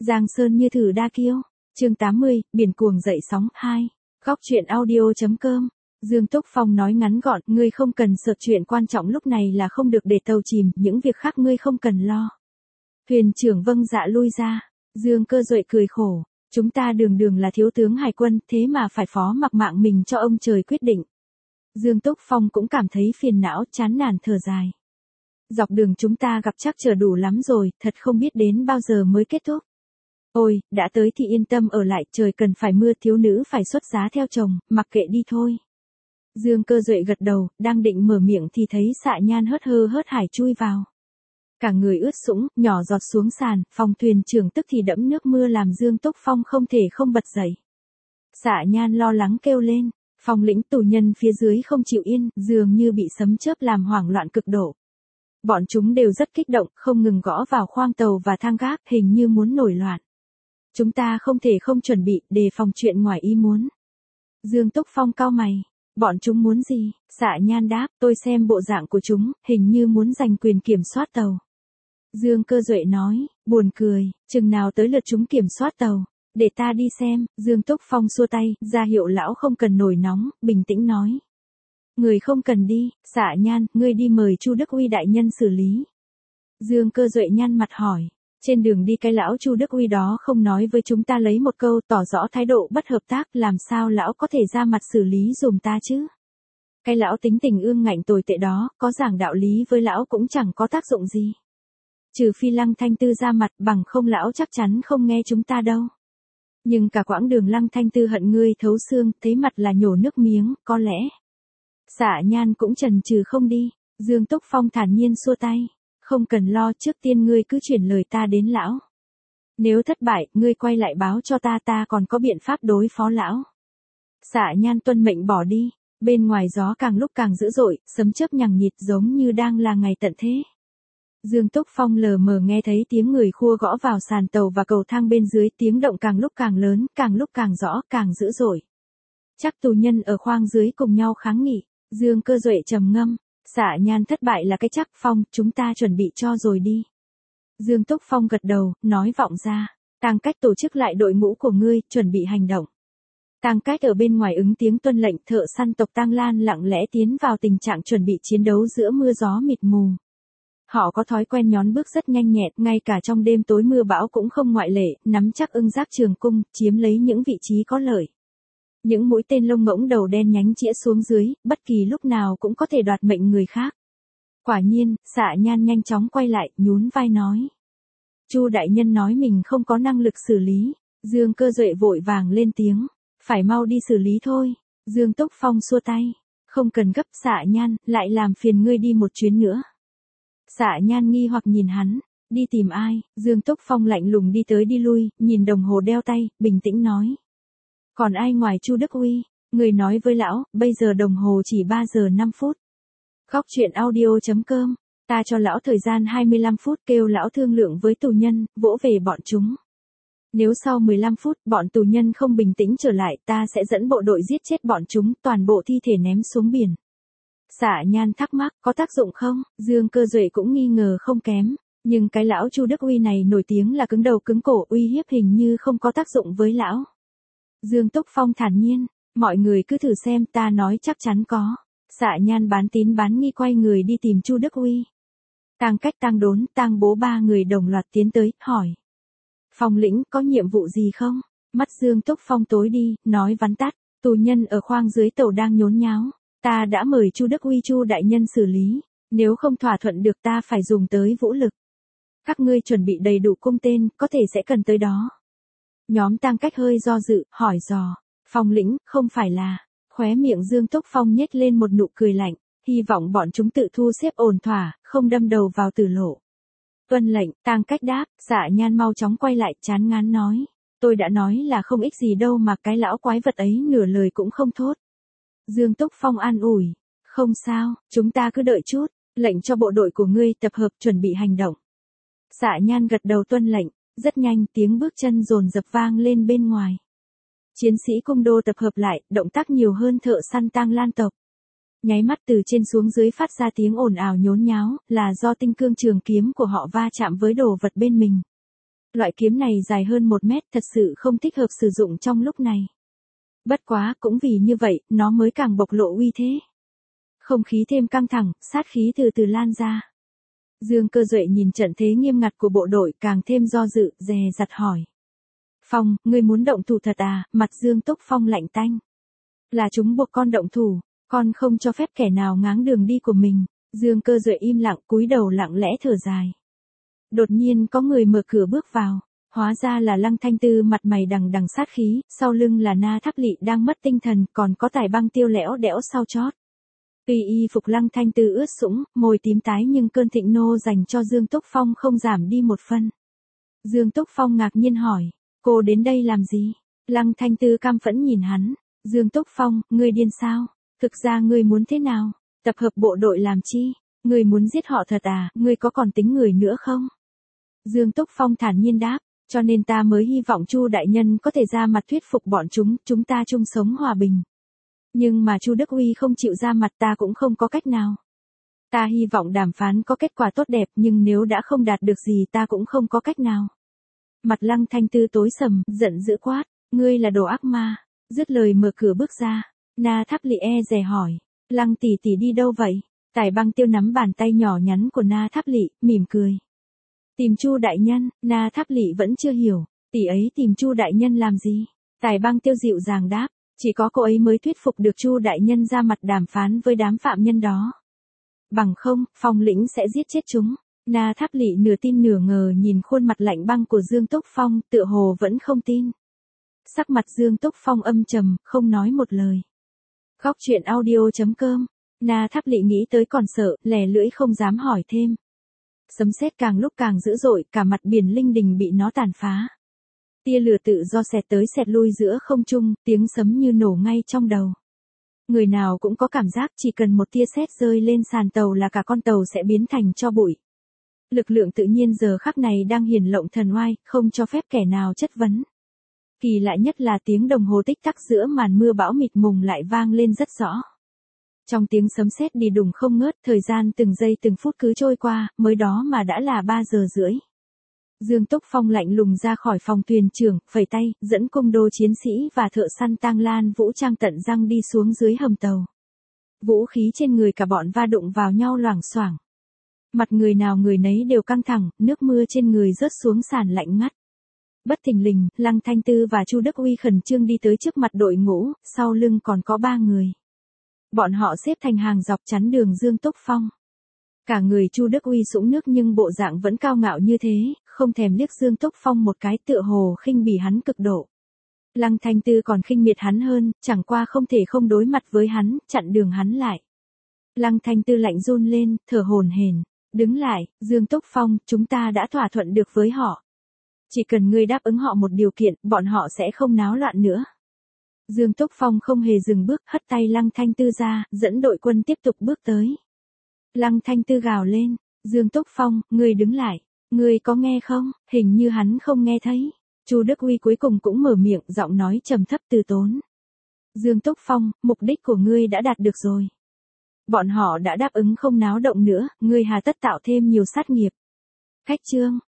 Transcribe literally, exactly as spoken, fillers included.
Giang Sơn như thử đa kiêu. Chương tám mươi, biển cuồng dậy sóng hai. Góc truyện audio.com. Dương Túc Phong nói ngắn gọn, ngươi không cần sợ, chuyện quan trọng lúc này là không được để tàu chìm, những việc khác ngươi không cần lo. Thuyền trưởng vâng dạ lui ra. Dương Cơ Duệ cười khổ, chúng ta đường đường là thiếu tướng hải quân, thế mà phải phó mặc mạng mình cho ông trời quyết định. Dương Túc Phong cũng cảm thấy phiền não, chán nản thở dài. Dọc đường chúng ta gặp trắc trở đủ lắm rồi, thật không biết đến bao giờ mới kết thúc. Ôi, đã tới thì yên tâm ở lại, trời cần phải mưa, thiếu nữ phải xuất giá theo chồng, mặc kệ đi thôi. Dương Cơ Duệ gật đầu, đang định mở miệng thì thấy Xạ Nhan hớt hơ hớt hải chui vào. Cả người ướt sũng, nhỏ giọt xuống sàn, phòng thuyền trưởng tức thì đẫm nước mưa làm Dương Túc Phong không thể không bật dậy. Xạ Nhan lo lắng kêu lên, Phong lĩnh tù nhân phía dưới không chịu yên, dường như bị sấm chớp làm hoảng loạn cực độ. Bọn chúng đều rất kích động, không ngừng gõ vào khoang tàu và thang gác, hình như muốn nổi loạn. Chúng ta không thể không chuẩn bị, đề phòng chuyện ngoài ý muốn. Dương Túc Phong cau mày, bọn chúng muốn gì? Xạ Nhan đáp, tôi xem bộ dạng của chúng, hình như muốn giành quyền kiểm soát tàu. Dương Cơ Duệ nói, buồn cười, chừng nào tới lượt chúng kiểm soát tàu, để ta đi xem. Dương Túc Phong xua tay, ra hiệu lão không cần nổi nóng, bình tĩnh nói. Người không cần đi, Xạ Nhan, ngươi đi mời Chu Đức Uy đại nhân xử lý. Dương Cơ Duệ nhăn mặt hỏi, trên đường đi cái lão Chu Đức Uy đó không nói với chúng ta lấy một câu tỏ rõ thái độ bất hợp tác, làm sao lão có thể ra mặt xử lý dùm ta chứ? Cái lão tính tình ương ngạnh tồi tệ đó, có giảng đạo lý với lão cũng chẳng có tác dụng gì. Trừ phi Lăng Thanh Tư ra mặt, bằng không lão chắc chắn không nghe chúng ta đâu. Nhưng cả quãng đường Lăng Thanh Tư hận ngươi thấu xương, thấy mặt là nhổ nước miếng, có lẽ. Xạ Nhan cũng chần chừ không đi. Dương Túc Phong thản nhiên xua tay, không cần lo, trước tiên ngươi cứ chuyển lời ta đến lão. Nếu thất bại, ngươi quay lại báo cho ta, ta còn có biện pháp đối phó lão. Xạ Nhan tuân mệnh bỏ đi, bên ngoài gió càng lúc càng dữ dội, sấm chớp nhằng nhịt giống như đang là ngày tận thế. Dương Túc Phong lờ mờ nghe thấy tiếng người khua gõ vào sàn tàu và cầu thang bên dưới, tiếng động càng lúc càng lớn, càng lúc càng rõ, càng dữ dội. Chắc tù nhân ở khoang dưới cùng nhau kháng nghị. Dương Cơ Duệ trầm ngâm, Xạ Nhan thất bại là cái chắc. Phong, chúng ta chuẩn bị cho rồi đi. Dương Túc Phong gật đầu, nói vọng ra, Tang Cách tổ chức lại đội ngũ của ngươi, chuẩn bị hành động. Tang Cách ở bên ngoài ứng tiếng tuân lệnh, thợ săn tộc Tang Lan lặng lẽ tiến vào tình trạng chuẩn bị chiến đấu giữa mưa gió mịt mù. Họ có thói quen nhón bước rất nhanh nhẹn, ngay cả trong đêm tối mưa bão cũng không ngoại lệ, nắm chắc ưng giáp trường cung, chiếm lấy những vị trí có lợi. Những mũi tên lông ngỗng đầu đen nhánh chĩa xuống dưới, bất kỳ lúc nào cũng có thể đoạt mệnh người khác. Quả nhiên, Xạ Nhan nhanh chóng quay lại, nhún vai nói. Chu đại nhân nói mình không có năng lực xử lý. Dương Cơ Duệ vội vàng lên tiếng, phải mau đi xử lý thôi. Dương Túc Phong xua tay, không cần gấp. Xạ Nhan, lại làm phiền ngươi đi một chuyến nữa. Xạ Nhan nghi hoặc nhìn hắn, đi tìm ai? Dương Túc Phong lạnh lùng đi tới đi lui, nhìn đồng hồ đeo tay, bình tĩnh nói. Còn ai ngoài Chu Đức Uy? Người nói với lão, bây giờ đồng hồ chỉ ba giờ năm phút. Góc truyện audio.com, ta cho lão thời gian hai mươi lăm phút, kêu lão thương lượng với tù nhân, vỗ về bọn chúng. Nếu sau mười lăm phút, bọn tù nhân không bình tĩnh trở lại, ta sẽ dẫn bộ đội giết chết bọn chúng, toàn bộ thi thể ném xuống biển. Xạ Nhan thắc mắc, có tác dụng không? Dương Cơ Duệ cũng nghi ngờ không kém. Nhưng cái lão Chu Đức Uy này nổi tiếng là cứng đầu cứng cổ, uy hiếp hình như không có tác dụng với lão. Dương Túc Phong thản nhiên, mọi người cứ thử xem, ta nói chắc chắn có. Xạ Nhan bán tín bán nghi quay người đi tìm Chu Đức Uy. Tang Cách, Tang Đốn, Tang Bố ba người đồng loạt tiến tới, hỏi. Phong lĩnh, có nhiệm vụ gì không? Mắt Dương Túc Phong tối đi, nói vắn tắt, tù nhân ở khoang dưới tàu đang nhốn nháo. Ta đã mời Chu Đức Uy Chu đại nhân xử lý, nếu không thỏa thuận được ta phải dùng tới vũ lực. Các ngươi chuẩn bị đầy đủ cung tên, có thể sẽ cần tới đó. Nhóm Tang Cách hơi do dự, hỏi dò, Phong lĩnh, không phải là, khóe miệng Dương Túc Phong nhếch lên một nụ cười lạnh, hy vọng bọn chúng tự thu xếp ổn thỏa, không đâm đầu vào tử lộ. Tuân lệnh, Tang Cách đáp. Xạ Nhan mau chóng quay lại, chán ngán nói, tôi đã nói là không ích gì đâu mà cái lão quái vật ấy nửa lời cũng không thốt. Dương Túc Phong an ủi, không sao, chúng ta cứ đợi chút, lệnh cho bộ đội của ngươi tập hợp chuẩn bị hành động. Xạ Nhan gật đầu tuân lệnh. Rất nhanh, tiếng bước chân dồn dập vang lên bên ngoài. Chiến sĩ cung đô tập hợp lại, động tác nhiều hơn thợ săn Tang Lan tộc. Nháy mắt từ trên xuống dưới phát ra tiếng ồn ào nhốn nháo, là do tinh cương trường kiếm của họ va chạm với đồ vật bên mình. Loại kiếm này dài hơn một mét, thật sự không thích hợp sử dụng trong lúc này. Bất quá, cũng vì như vậy, nó mới càng bộc lộ uy thế. Không khí thêm căng thẳng, sát khí từ từ lan ra. Dương Cơ Duệ nhìn trận thế nghiêm ngặt của bộ đội càng thêm do dự, dè dặt hỏi. Phong, ngươi muốn động thủ thật à? Mặt Dương Túc Phong lạnh tanh. Là chúng buộc con động thủ, con không cho phép kẻ nào ngáng đường đi của mình. Dương Cơ Duệ im lặng, cúi đầu lặng lẽ thở dài. Đột nhiên có người mở cửa bước vào, hóa ra là Lăng Thanh Tư mặt mày đằng đằng sát khí, sau lưng là Na Tháp Lị đang mất tinh thần, còn có Tài Băng Tiêu lẽo đẽo sau chót. Tuy y phục Lăng Thanh Tư ướt sũng, môi tím tái nhưng cơn thịnh nô dành cho Dương Túc Phong không giảm đi một phân. Dương Túc Phong ngạc nhiên hỏi, cô đến đây làm gì? Lăng Thanh Tư cam phẫn nhìn hắn, Dương Túc Phong, ngươi điên sao? Thực ra ngươi muốn thế nào? Tập hợp bộ đội làm chi? Ngươi muốn giết họ thật à? Ngươi có còn tính người nữa không? Dương Túc Phong thản nhiên đáp, cho nên ta mới hy vọng Chu đại nhân có thể ra mặt thuyết phục bọn chúng, chúng ta chung sống hòa bình. Nhưng mà Chu Đức Uy không chịu ra mặt, ta cũng không có cách nào. Ta hy vọng đàm phán có kết quả tốt đẹp, nhưng nếu đã không đạt được gì ta cũng không có cách nào. Mặt Lăng Thanh Tư tối sầm, giận dữ quát, ngươi là đồ ác ma. Dứt lời mở cửa bước ra, Na Tháp Lị e dè hỏi, Lăng tỷ tỷ đi đâu vậy? Tài Băng Tiêu nắm bàn tay nhỏ nhắn của Na Tháp Lị, mỉm cười. Tìm Chu đại nhân. Na Tháp Lị vẫn chưa hiểu, tỷ ấy tìm Chu đại nhân làm gì? Tài Băng Tiêu dịu dàng đáp, chỉ có cô ấy mới thuyết phục được Chu đại nhân ra mặt đàm phán với đám phạm nhân đó. Bằng không, Phong lĩnh sẽ giết chết chúng. Na Tháp Lị nửa tin nửa ngờ nhìn khuôn mặt lạnh băng của Dương Túc Phong, tựa hồ vẫn không tin. Sắc mặt Dương Túc Phong âm trầm, không nói một lời. Góc truyện audio chấm com. Na Tháp Lị nghĩ tới còn sợ, lè lưỡi không dám hỏi thêm. Sấm sét càng lúc càng dữ dội, cả mặt biển linh đình bị nó tàn phá. Tia lửa tự do xẹt tới xẹt lui giữa không trung, tiếng sấm như nổ ngay trong đầu. Người nào cũng có cảm giác chỉ cần một tia sét rơi lên sàn tàu là cả con tàu sẽ biến thành tro bụi. Lực lượng tự nhiên giờ khắc này đang hiển lộng thần oai, không cho phép kẻ nào chất vấn. Kỳ lạ nhất là tiếng đồng hồ tích tắc giữa màn mưa bão mịt mùng lại vang lên rất rõ. Trong tiếng sấm sét đi đùng không ngớt, thời gian từng giây từng phút cứ trôi qua, mới đó mà đã là ba giờ rưỡi. Dương Túc Phong lạnh lùng ra khỏi phòng thuyền trưởng, phẩy tay, dẫn cung đô chiến sĩ và thợ săn tang lan vũ trang tận răng đi xuống dưới hầm tàu. Vũ khí trên người cả bọn va đụng vào nhau loảng xoảng. Mặt người nào người nấy đều căng thẳng, nước mưa trên người rớt xuống sàn lạnh ngắt. Bất thình lình, Lăng Thanh Tư và Chu Đức Uy khẩn trương đi tới trước mặt đội ngũ, sau lưng còn có ba người. Bọn họ xếp thành hàng dọc chắn đường Dương Túc Phong. Cả người Chu Đức Uy sũng nước nhưng bộ dạng vẫn cao ngạo như thế, không thèm liếc Dương Túc Phong một cái, tựa hồ khinh bỉ hắn cực độ. Lăng Thanh Tư còn khinh miệt hắn hơn, chẳng qua không thể không đối mặt với hắn, chặn đường hắn lại. Lăng Thanh Tư lạnh run lên, thở hổn hển, đứng lại, Dương Túc Phong, chúng ta đã thỏa thuận được với họ. Chỉ cần ngươi đáp ứng họ một điều kiện, bọn họ sẽ không náo loạn nữa. Dương Túc Phong không hề dừng bước, hất tay Lăng Thanh Tư ra, dẫn đội quân tiếp tục bước tới. Lăng Thanh Tư gào lên, Dương Túc Phong, ngươi đứng lại, ngươi có nghe không? Hình như hắn không nghe thấy. Chu Đức Uy cuối cùng cũng mở miệng, giọng nói trầm thấp từ tốn. Dương Túc Phong, mục đích của ngươi đã đạt được rồi. Bọn họ đã đáp ứng không náo động nữa, ngươi hà tất tạo thêm nhiều sát nghiệp. Khách trương,